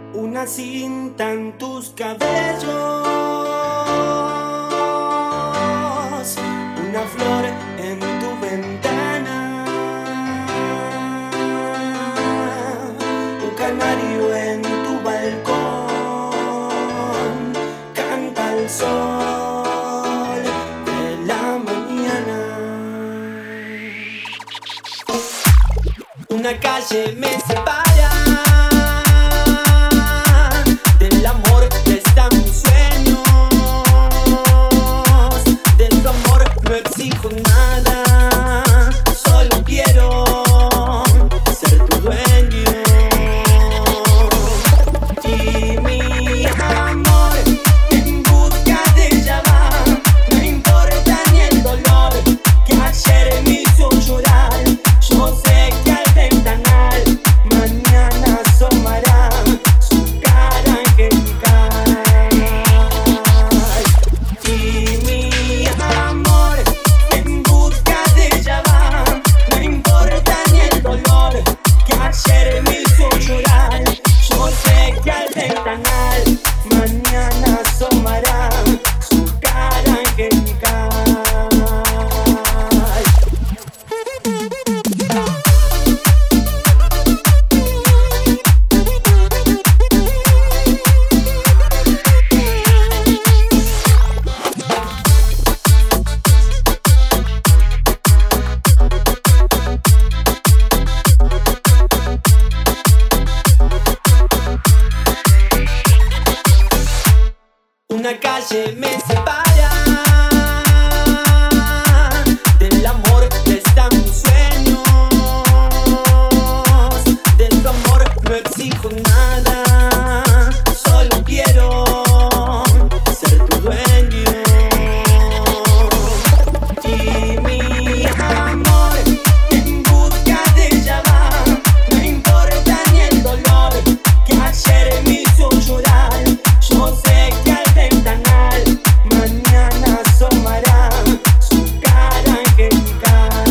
Una cinta en tus cabellos, una flor en tu ventana, un canario en tu balcón, canta el sol de la mañana. Una calle me separa del amor que está en mis sueños. De tu amor no exijo nada, solo quiero ser tu dueño. Y mi amor en busca de ella va, no importa ni el dolor que ayer me hizo llorar. Yo sé que al ventanal mañana asomará su cara angelical. Y mi amor en busca de ella va, no importa ni el dolor que ayer me hizo llorar. Yo sé que al ventanal mañana asomará su cara angelical. Una calle me separa del amor que está en mis sueños. De tu amor no exijo nada, solo quiero ser tu dueño. Y mi amor en busca de ella va, no importa ni el dolor que ayer me hizo llorar. Yo sé que al ventanal mañana asomará su cara angelical.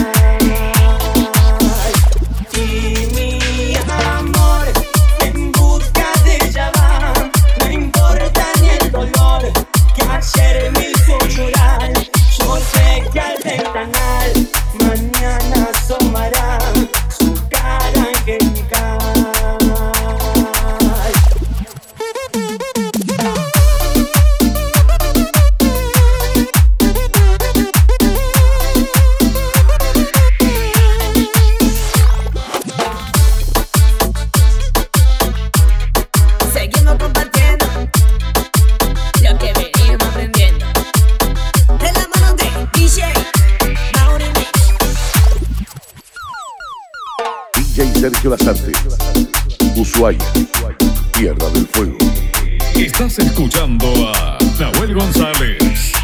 Y mi amor en busca de ella va, no importa ni el dolor que ayer me hizo llorar. Yo sé que al ventanal mañana asomará su cara angelical. Seguimos compartiendo lo que venimos aprendiendo de la mano de DJ Mauri Mix. DJ Sergio Lasarte, Ushuaia, Tierra del Fuego. Estás escuchando a Nahuel González.